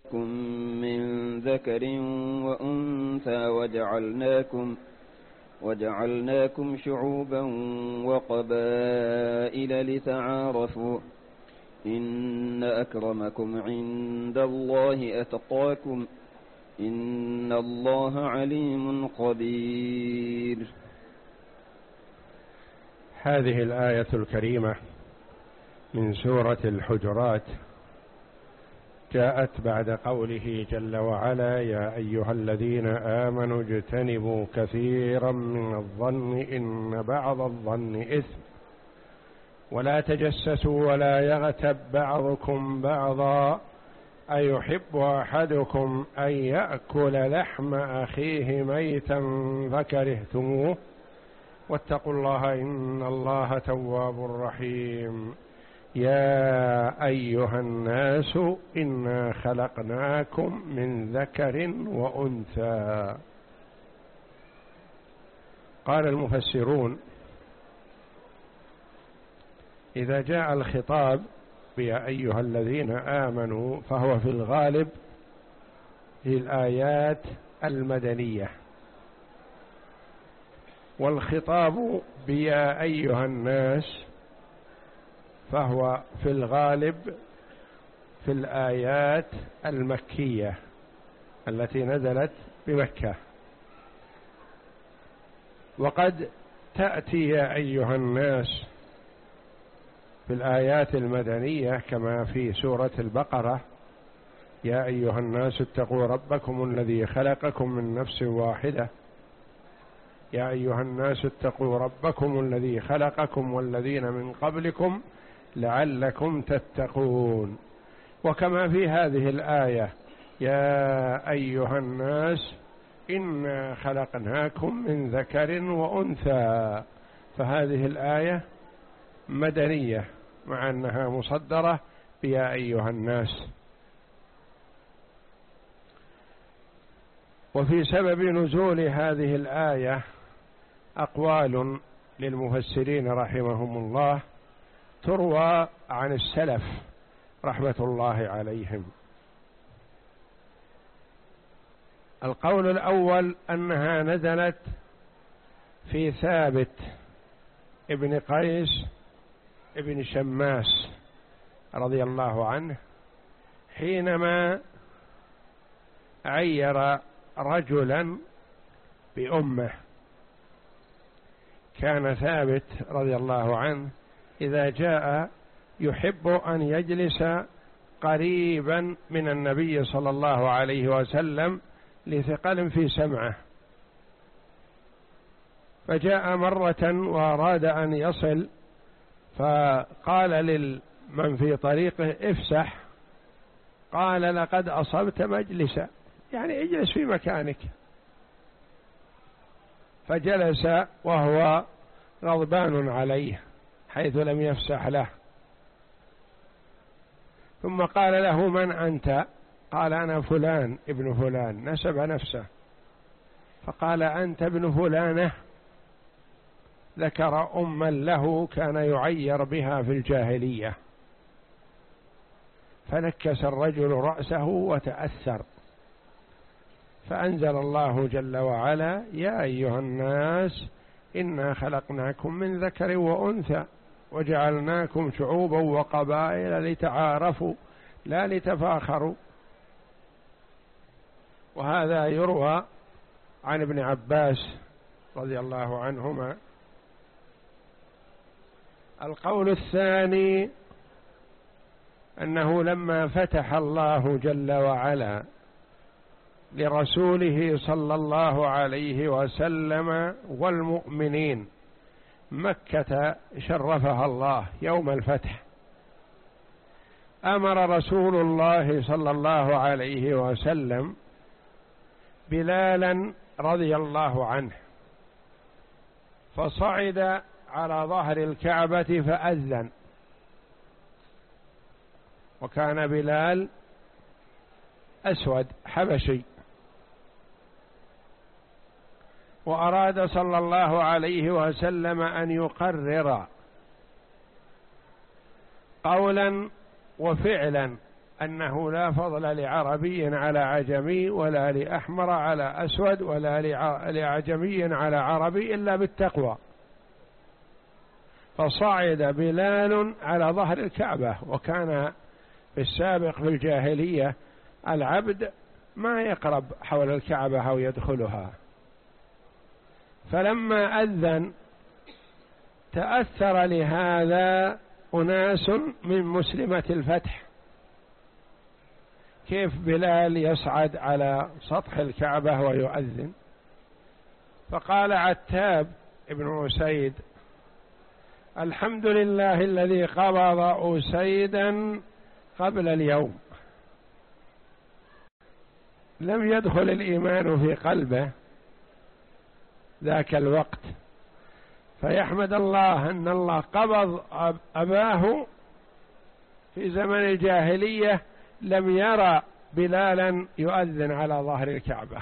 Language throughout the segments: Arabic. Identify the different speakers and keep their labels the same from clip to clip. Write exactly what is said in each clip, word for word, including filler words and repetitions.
Speaker 1: خلقناكم من ذكر وأنثى وجعلناكم وجعلناكم شعوبا وقبائل لتعارفوا إن أكرمكم عند الله أتقاكم إن الله عليم خبير.
Speaker 2: هذه الآية الكريمة من سورة الحجرات جاءت بعد قوله جل وعلا: يا أيها الذين آمنوا اجتنبوا كثيرا من الظن إن بعض الظن إثم ولا تجسسوا ولا يغتب بعضكم بعضا أيحب أحدكم أن يأكل لحم أخيه ميتا فكرهتموه واتقوا الله إن الله تواب رحيم. يا أيها الناس إنا خلقناكم من ذكر وأنثى. قال المفسرون: إذا جاء الخطاب يا أيها الذين آمنوا فهو في الغالب في الآيات المدنية، والخطاب بيا أيها الناس فهو في الغالب في الآيات المكية التي نزلت بمكة. وقد تأتي يا أيها الناس في الآيات المدنية كما في سورة البقرة: يا أيها الناس اتقوا ربكم الذي خلقكم من نفس واحدة يا أيها الناس اتقوا ربكم الذي خلقكم والذين من قبلكم لعلكم تتقون. وكما في هذه الآية: يا أيها الناس إنا خلقناكم من ذكر وأنثى، فهذه الآية مدنية مع أنها مصدرة بيا أيها الناس. وفي سبب نزول هذه الآية أقوال للمفسرين رحمهم الله تروى عن السلف رحمة الله عليهم. القول الأول أنها نزلت في ثابت ابن قيس ابن شماس رضي الله عنه حينما عير رجلا بأمه. كان ثابت رضي الله عنه إذا جاء يحب أن يجلس قريبا من النبي صلى الله عليه وسلم لثقل في سمعه، فجاء مرة وأراد أن يصل فقال لمن في طريقه: افسح. قال: لقد أصبت مجلسا، يعني اجلس في مكانك. فجلس وهو غضبان عليه حيث لم يفسح له، ثم قال له: من أنت؟ قال: أنا فلان ابن فلان، نسب نفسه. فقال: أنت ابن فلانة. ذكر أما له كان يعير بها في الجاهلية، فنكس الرجل رأسه وتأثر، فأنزل الله جل وعلا: يا أيها الناس إنا خلقناكم من ذكر وأنثى وجعلناكم شعوبا وقبائل لتعارفوا لا لتفاخروا. وهذا يروى عن ابن عباس رضي الله عنهما. القول الثاني أنه لما فتح الله جل وعلا لرسوله صلى الله عليه وسلم والمؤمنين مكة شرفها الله يوم الفتح، أمر رسول الله صلى الله عليه وسلم بلالا رضي الله عنه فصعد على ظهر الكعبة فأذن. وكان بلال أسود حبشي، وأراد صلى الله عليه وسلم أن يقرر قولا وفعلا أنه لا فضل لعربي على عجمي ولا لأحمر على أسود ولا لعجمي على عربي إلا بالتقوى. فصعد بلال على ظهر الكعبة، وكان في السابق في الجاهلية العبد ما يقرب حول الكعبة أو يدخلها، فلما أذن تأثر لهذا أناس من مسلمة الفتح، كيف بلال يصعد على سطح الكعبة ويؤذن؟ فقال عتاب ابن أسيد: الحمد لله الذي قبض أسيدا قبل اليوم. لم يدخل الإيمان في قلبه ذاك الوقت، فيحمد الله أن الله قبض أباه في زمن الجاهلية، لم يرى بلالا يؤذن على ظهر الكعبة.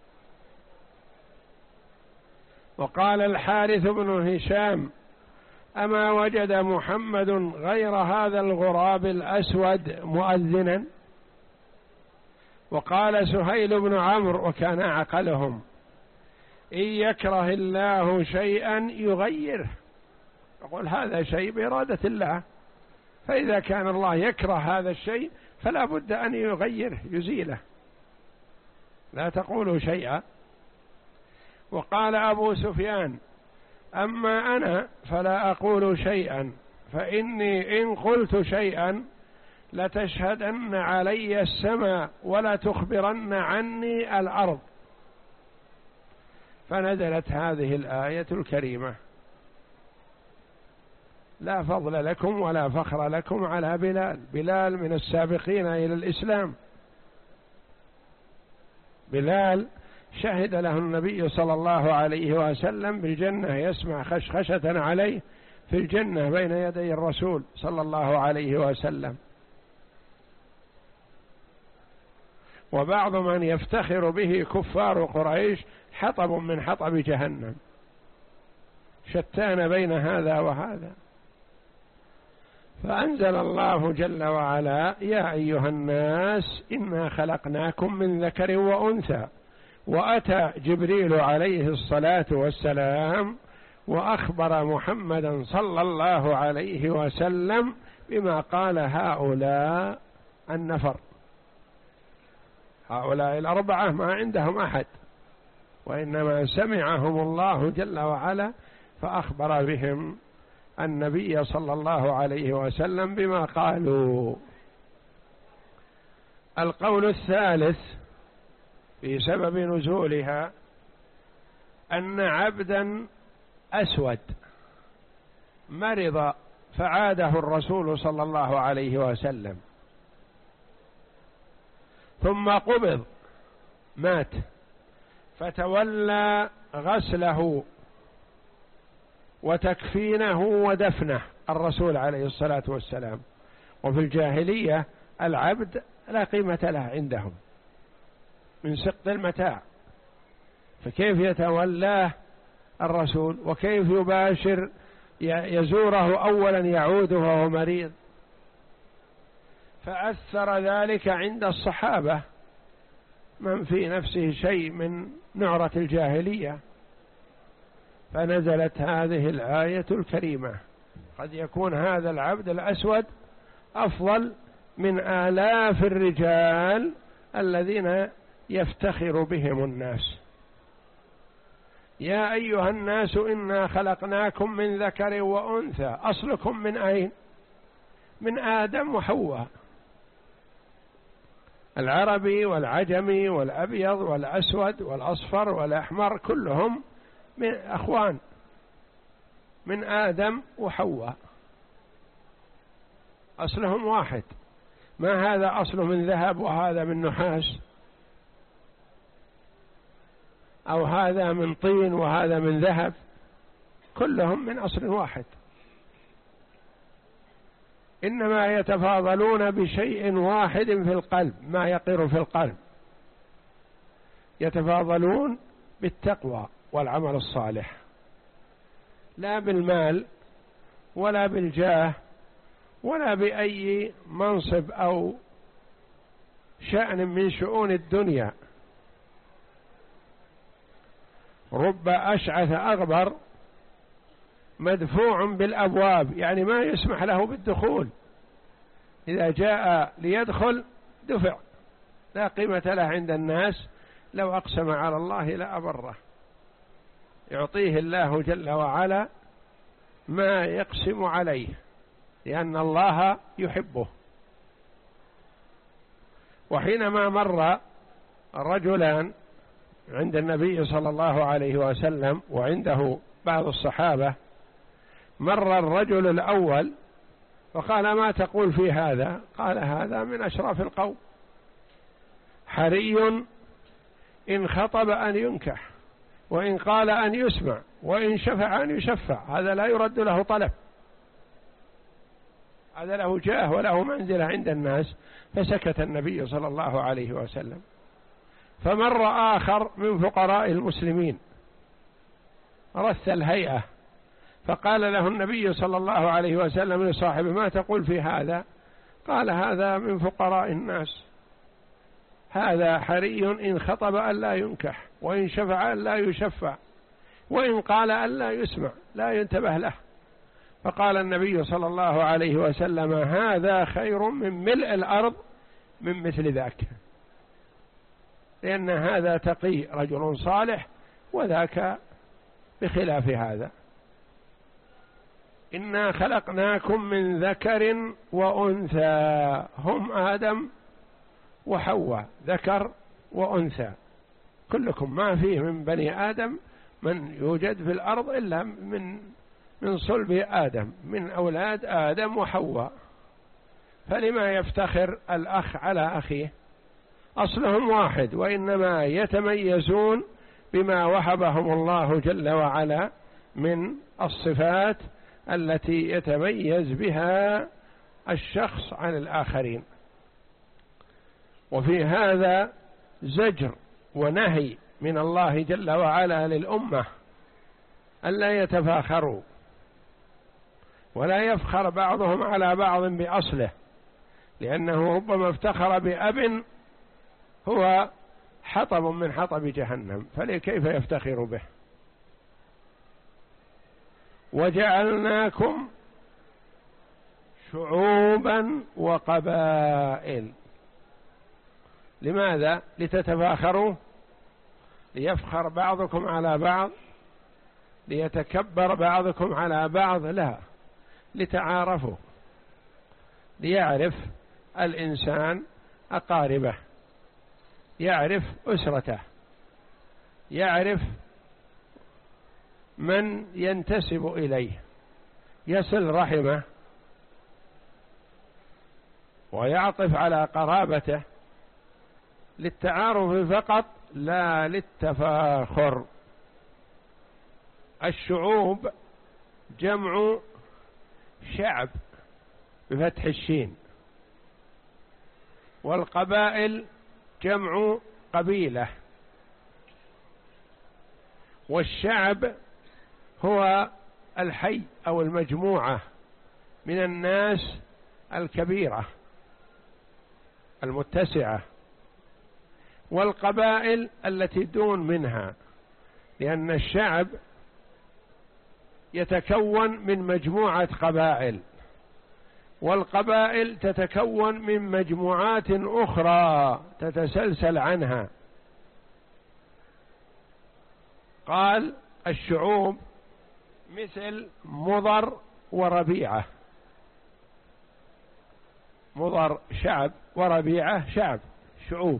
Speaker 2: وقال الحارث بن هشام: أما وجد محمد غير هذا الغراب الأسود مؤذنا؟ وقال سهيل بن عمرو وكان أعقلهم: إن يكره الله شيئا يغيره. يقول هذا شيء بإرادة الله، فإذا كان الله يكره هذا الشيء فلا بد أن يغيره يزيله، لا تقولوا شيئا. وقال أبو سفيان: أما أنا فلا أقول شيئا، فإني إن قلت شيئا لتشهدن علي السماء ولا تخبرن عني الأرض. فنزلت هذه الآية الكريمة: لا فضل لكم ولا فخر لكم على بلال. بلال من السابقين إلى الإسلام، بلال شهد له النبي صلى الله عليه وسلم بالجنة، يسمع خشخشة عليه في الجنة بين يدي الرسول صلى الله عليه وسلم. وبعض من يفتخر به كفار قريش حطب من حطب جهنم، شتان بين هذا وهذا. فأنزل الله جل وعلا: يا أيها الناس إنا خلقناكم من ذكر وأنثى. وأتى جبريل عليه الصلاة والسلام وأخبر محمدا صلى الله عليه وسلم بما قال هؤلاء النفر، هؤلاء الأربعة ما عندهم أحد، وإنما سمعهم الله جل وعلا فأخبر بهم النبي صلى الله عليه وسلم بما قالوا. القول الثالث في سبب نزولها أن عبدا أسود مرض فعاده الرسول صلى الله عليه وسلم، ثم قبض مات، فتولى غسله وتكفينه ودفنه الرسول عليه الصلاة والسلام. وفي الجاهلية العبد لا قيمة له عندهم من سقط المتاع، فكيف يتولاه الرسول وكيف يباشر يزوره أولا يعود وهو مريض؟ فأثر ذلك عند الصحابة من في نفسه شيء من نعرة الجاهلية، فنزلت هذه الآية الكريمة: قد يكون هذا العبد الأسود أفضل من آلاف الرجال الذين يفتخر بهم الناس. يا أيها الناس إنا خلقناكم من ذكر وأنثى. أصلكم من أين؟ من آدم وحواء. العربي والعجمي والأبيض والأسود والأصفر والأحمر كلهم من أخوان، من آدم وحواء، أصلهم واحد. ما هذا أصله من ذهب وهذا من نحاس، أو هذا من طين وهذا من ذهب، كلهم من أصل واحد، إنما يتفاضلون بشيء واحد في القلب، ما يقر في القلب، يتفاضلون بالتقوى والعمل الصالح، لا بالمال ولا بالجاه ولا بأي منصب أو شأن من شؤون الدنيا. رب أشعث أغبر مدفوع بالأبواب، يعني ما يسمح له بالدخول، إذا جاء ليدخل دفع، لا قيمة له عند الناس، لو أقسم على الله لأبره. يعطيه الله جل وعلا ما يقسم عليه، لأن الله يحبه. وحينما مر الرجلان عند النبي صلى الله عليه وسلم وعنده بعض الصحابة، مر الرجل الأول فقال: ما تقول في هذا؟ قال: هذا من أشراف القوم، حري إن خطب أن ينكح، وإن قال أن يسمع، وإن شفع أن يشفع، هذا لا يرد له طلب، هذا له جاه وله منزلة عند الناس. فسكت النبي صلى الله عليه وسلم. فمر آخر من فقراء المسلمين رث الهيئة، فقال له النبي صلى الله عليه وسلم لصاحبه: ما تقول في هذا؟ قال: هذا من فقراء الناس، هذا حري إن خطب أن لا ينكح، وإن شفع أن لا يشفع، وإن قال أن لا يسمع، لا ينتبه له. فقال النبي صلى الله عليه وسلم: هذا خير من ملء الأرض من مثل ذاك، لأن هذا تقي رجل صالح، وذاك بخلاف هذا. إنا خلقناكم من ذكر وأنثى، هم آدم وحواء، ذكر وأنثى، كلكم ما فيه من بني آدم من يوجد في الأرض إلا من من صلب آدم، من أولاد آدم وحواء، فلما يفتخر الأخ على أخيه؟ أصلهم واحد، وإنما يتميزون بما وهبهم الله جل وعلا من الصفات التي يتميز بها الشخص عن الآخرين. وفي هذا زجر ونهي من الله جل وعلا للأمة ألا يتفاخروا، ولا يفخر بعضهم على بعض بأصله، لأنه ربما افتخر بأب هو حطب من حطب جهنم، فكيف يفتخر به؟ وجعلناكم شعوبا وقبائل. لماذا؟ لتتفاخروا؟ ليفخر بعضكم على بعض؟ ليتكبر بعضكم على بعض؟ لا، لتعارفوا، ليعرف الإنسان أقاربه، يعرف أسرته، يعرف من ينتسب إليه، يصل رحمه ويعطف على قرابته، للتعارف فقط لا للتفاخر. الشعوب جمع شعب بفتح الشين، والقبائل جمع قبيلة، والشعب هو الحي أو المجموعة من الناس الكبيرة المتسعة، والقبائل التي دون منها، لأن الشعب يتكون من مجموعة قبائل، والقبائل تتكون من مجموعات أخرى تتسلسل عنها. قال الشعوب مثل مضر وربيعة، مضر شعب وربيعة شعب، شعوب.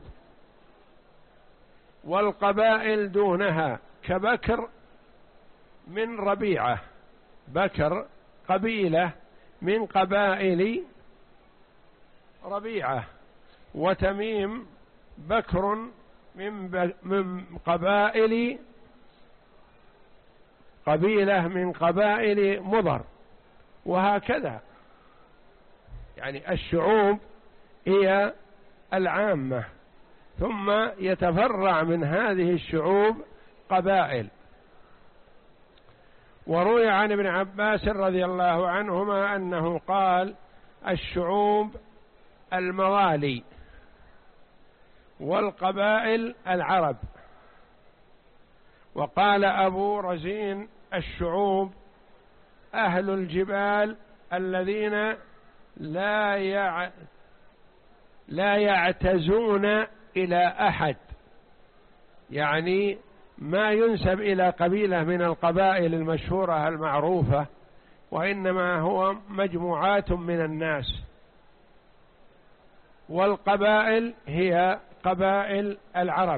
Speaker 2: والقبائل دونها كبكر من ربيعة، بكر قبيلة من قبائل ربيعة، وتميم بكر من, من قبائل قبيلة من قبائل مضر، وهكذا. يعني الشعوب هي العامة، ثم يتفرع من هذه الشعوب قبائل. وروي عن ابن عباس رضي الله عنهما أنه قال: الشعوب الموالي، والقبائل العرب. وقال أبو رزين الشعوب أهل الجبال الذين لا يع... لا يعتزون إلى أحد، يعني ما ينسب إلى قبيلة من القبائل المشهورة المعروفة، وإنما هو مجموعات من الناس. والقبائل هي قبائل العرب.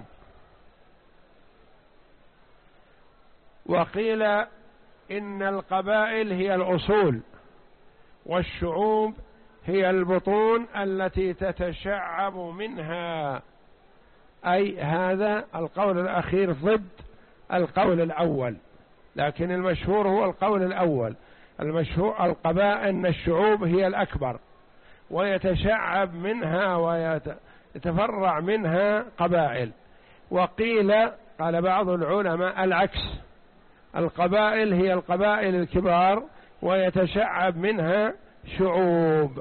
Speaker 2: وقيل إن القبائل هي الأصول، والشعوب هي البطون التي تتشعب منها، أي هذا القول الأخير ضد القول الأول، لكن المشهور هو القول الأول. المشهور القبائل أن الشعوب هي الأكبر، ويتشعب منها ويتفرع منها قبائل. وقيل قال بعض العلماء العكس، القبائل هي القبائل الكبار ويتشعب منها شعوب.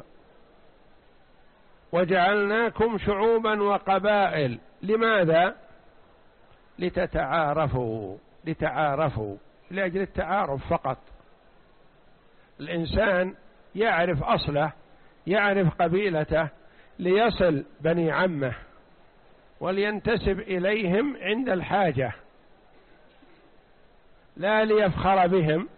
Speaker 2: وجعلناكم شعوبا وقبائل، لماذا؟ لتتعارفوا، لتعارفوا لأجل التعارف فقط. الإنسان يعرف أصله، يعرف قبيلته، ليصل بني عمه ولينتسب إليهم عند الحاجة، لا ليفخر بهم،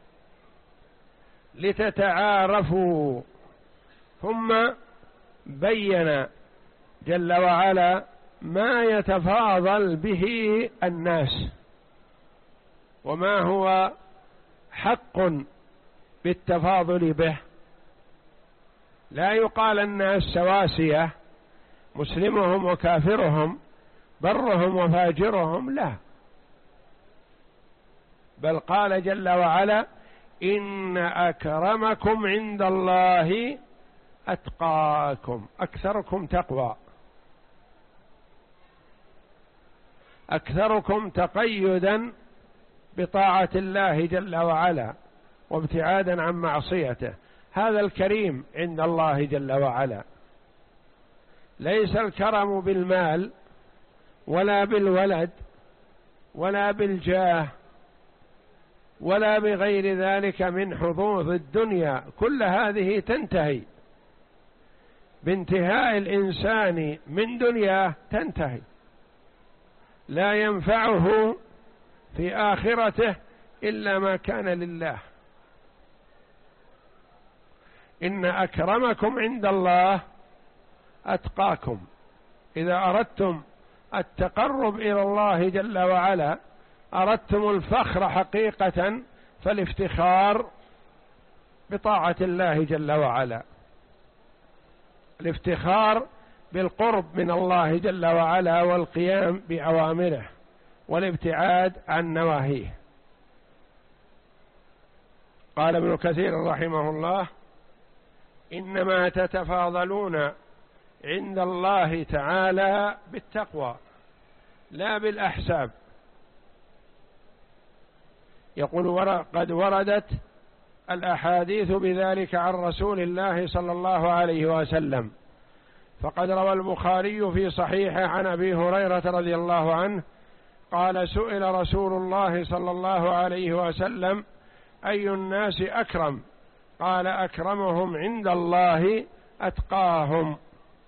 Speaker 2: لتتعارفوا. ثم بين جل وعلا ما يتفاضل به الناس، وما هو حق بالتفاضل به. لا يقال الناس سواسية، مسلمهم وكافرهم، برهم وفاجرهم، لا، بل قال جل وعلا إن أكرمكم عند الله أتقاكم، أكثركم تقوى، أكثركم تقيدا بطاعة الله جل وعلا وابتعادا عن معصيته. هذا الكريم عند الله جل وعلا. ليس الكرم بالمال ولا بالولد ولا بالجاه ولا بغير ذلك من حظوظ الدنيا، كل هذه تنتهي بانتهاء الإنسان من دنياه، تنتهي، لا ينفعه في آخرته إلا ما كان لله. إن أكرمكم عند الله أتقاكم. إذا أردتم التقرب إلى الله جل وعلا، أردتم الفخر حقيقة، فالافتخار بطاعة الله جل وعلا، الافتخار بالقرب من الله جل وعلا والقيام بأوامره والابتعاد عن نواهيه. قال ابن كثير رحمه الله إنما تتفاضلون عند الله تعالى بالتقوى لا بالأحساب. يقول قد وردت الأحاديث بذلك عن رسول الله صلى الله عليه وسلم، فقد روى البخاري في صحيحه عن أبي هريرة رضي الله عنه قال سئل رسول الله صلى الله عليه وسلم أي الناس أكرم؟ قال أكرمهم عند الله أتقاهم.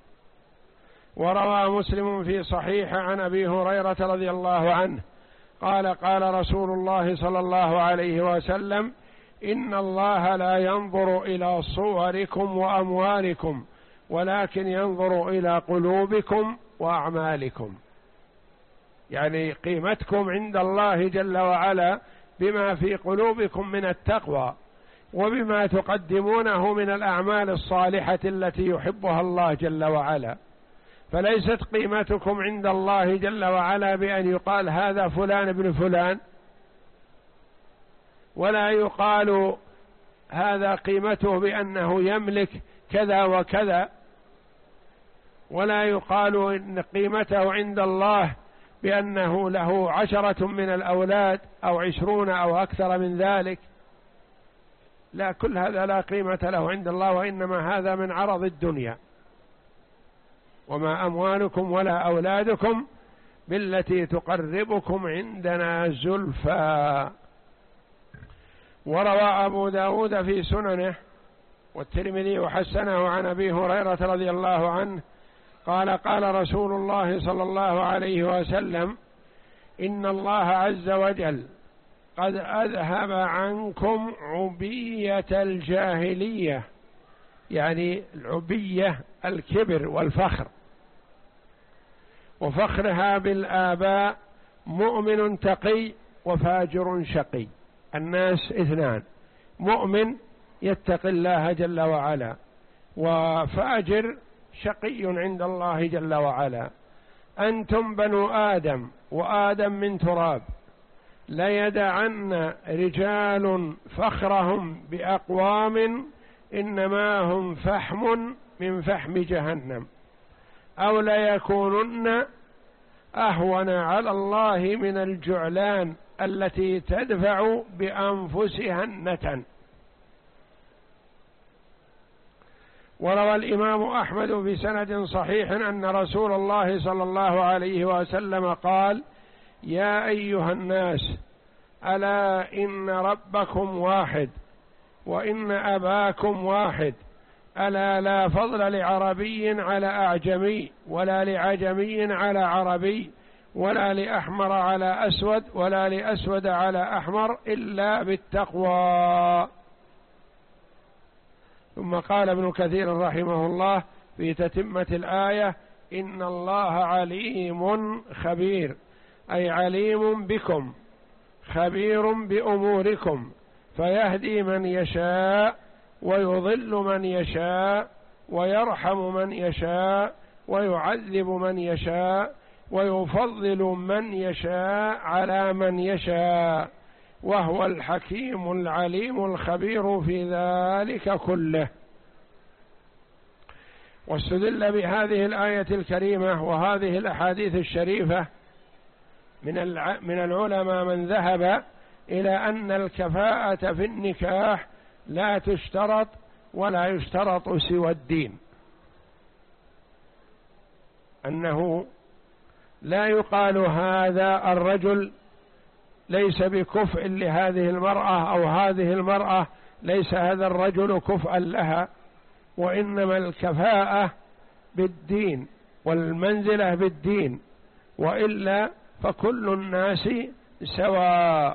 Speaker 2: وروى مسلم في صحيح عن أبي هريرة رضي الله عنه قال قال رسول الله صلى الله عليه وسلم إن الله لا ينظر إلى صوركم وأموالكم ولكن ينظر إلى قلوبكم وأعمالكم. يعني قيمتكم عند الله جل وعلا بما في قلوبكم من التقوى وبما تقدمونه من الأعمال الصالحة التي يحبها الله جل وعلا. فليست قيمتكم عند الله جل وعلا بأن يقال هذا فلان ابن فلان، ولا يقال هذا قيمته بأنه يملك كذا وكذا، ولا يقال إن قيمته عند الله بأنه له عشرة من الأولاد أو عشرون أو أكثر من ذلك. لا، كل هذا لا قيمة له عند الله، وإنما هذا من عرض الدنيا. وما أموالكم ولا أولادكم بالتي تقربكم عندنا زلفى. وروى أبو داود في سننه والترمذي وحسنه عن أبي هريرة رضي الله عنه قال قال رسول الله صلى الله عليه وسلم: إن الله عز وجل قد أذهب عنكم عبية الجاهلية، يعني العبية الكبر والفخر، وفخرها بالآباء، مؤمن تقي وفاجر شقي. الناس اثنان: مؤمن يتقي الله جل وعلا، وفاجر شقي عند الله جل وعلا. أنتم بنو آدم وآدم من تراب، لا يدعن رجال فخرهم بأقوام إنما هم فحم من فحم جهنم، أو ليكونن أهون على الله من الجعلان التي تدفع بأنفسها النتن. وروى الإمام أحمد بسند صحيح أن رسول الله صلى الله عليه وسلم قال: يا أيها الناس، ألا إن ربكم واحد وإن أباكم واحد، ألا لا فضل لعربي على أعجمي، ولا لعجمي على عربي، ولا لأحمر على أسود، ولا لأسود على أحمر، إلا بالتقوى. ثم قال ابن كثير رحمه الله في تتمة الآية: إن الله عليم خبير، أي عليم بكم خبير بأموركم، فيهدي من يشاء ويضل من يشاء ويرحم من يشاء ويعذب من يشاء ويفضل من يشاء على من يشاء، وهو الحكيم العليم الخبير في ذلك كله. واستدل بهذه الآية الكريمة وهذه الأحاديث الشريفة من من العلماء من ذهب إلى أن الكفاءة في النكاح لا تشترط ولا يشترط سوى الدين، أنه لا يقال هذا الرجل ليس بكفء لهذه المرأة، أو هذه المرأة ليس هذا الرجل كفءا لها، وإنما الكفاءة بالدين والمنزلة بالدين، وإلا فكل الناس سواء.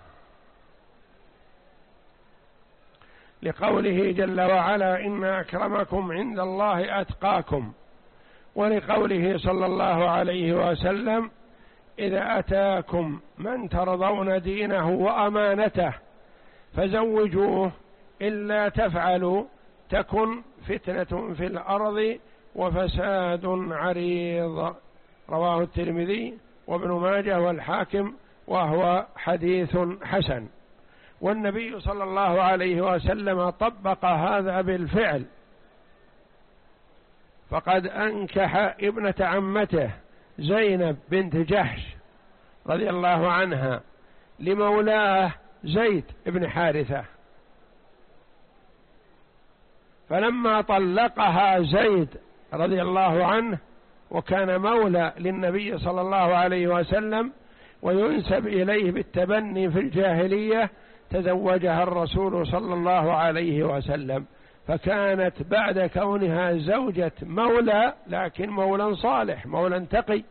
Speaker 2: لقوله جل وعلا: إن أكرمكم عند الله أتقاكم، ولقوله صلى الله عليه وسلم: إذا أتاكم من ترضون دينه وأمانته فزوجوه، إلا تفعلوا تكن فتنة في الأرض وفساد عريض. رواه الترمذي وابن ماجه والحاكم، وهو حديث حسن. والنبي صلى الله عليه وسلم طبق هذا بالفعل، فقد أنكح ابنة عمته زينب بنت جحش رضي الله عنها لمولاه زيد بن حارثة، فلما طلقها زيد رضي الله عنه وكان مولى للنبي صلى الله عليه وسلم وينسب إليه بالتبني في الجاهلية، تزوجها الرسول صلى الله عليه وسلم، فكانت بعد كونها زوجة مولى لكن مولى صالح مولى تقي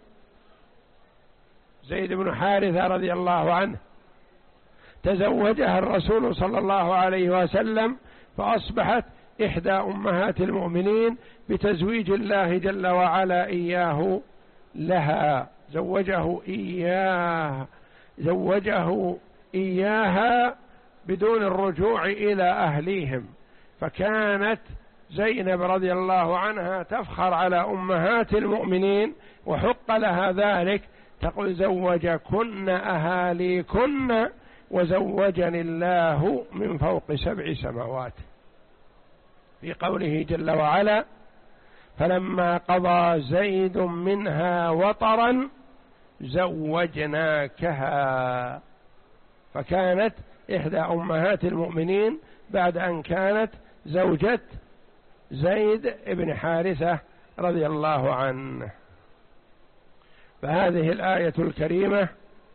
Speaker 2: زيد بن حارثة رضي الله عنه، تزوجها الرسول صلى الله عليه وسلم فأصبحت إحدى أمهات المؤمنين بتزويج الله جل وعلا إياه لها، زوجه إياه زوجه إياها بدون الرجوع إلى أهليهم. فكانت زينب رضي الله عنها تفخر على أمهات المؤمنين وحق لها ذلك، تقول: زوجكن أهاليكن وزوجني الله من فوق سبع سماوات، في قوله جل وعلا: فلما قضى زيد منها وطرا زوجناكها. فكانت إحدى أمهات المؤمنين بعد أن كانت زوجة زيد بن حارثة رضي الله عنه. فهذه الآية الكريمة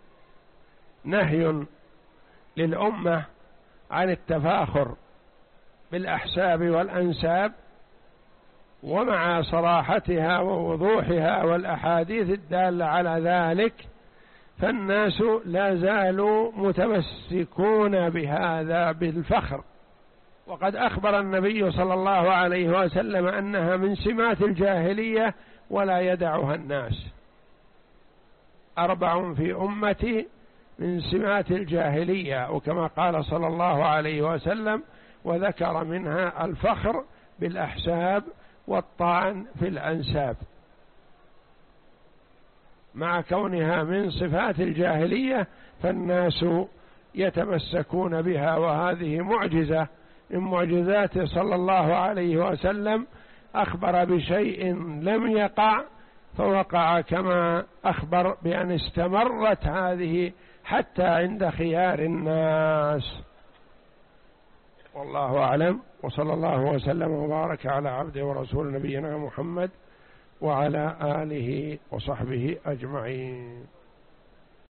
Speaker 2: نهي للأمة عن التفاخر بالأحساب والأنساب، ومع صراحتها ووضوحها والأحاديث الدالة على ذلك فالناس لا زالوا متمسكون بهذا بالفخر. وقد أخبر النبي صلى الله عليه وسلم أنها من سمات الجاهلية ولا يدعها الناس. أربع في أمتي من سمات الجاهلية، وكما قال صلى الله عليه وسلم، وذكر منها الفخر بالأحساب والطعن في الأنساب. مع كونها من صفات الجاهلية فالناس يتمسكون بها، وهذه معجزة من معجزاته صلى الله عليه وسلم، أخبر بشيء لم يقع فوقع، كما أخبر بأن استمرت هذه حتى عند خيار الناس. والله أعلم، وصلى الله وسلم وبارك على عبده ورسول نبينا محمد وعلى آله وصحبه أجمعين.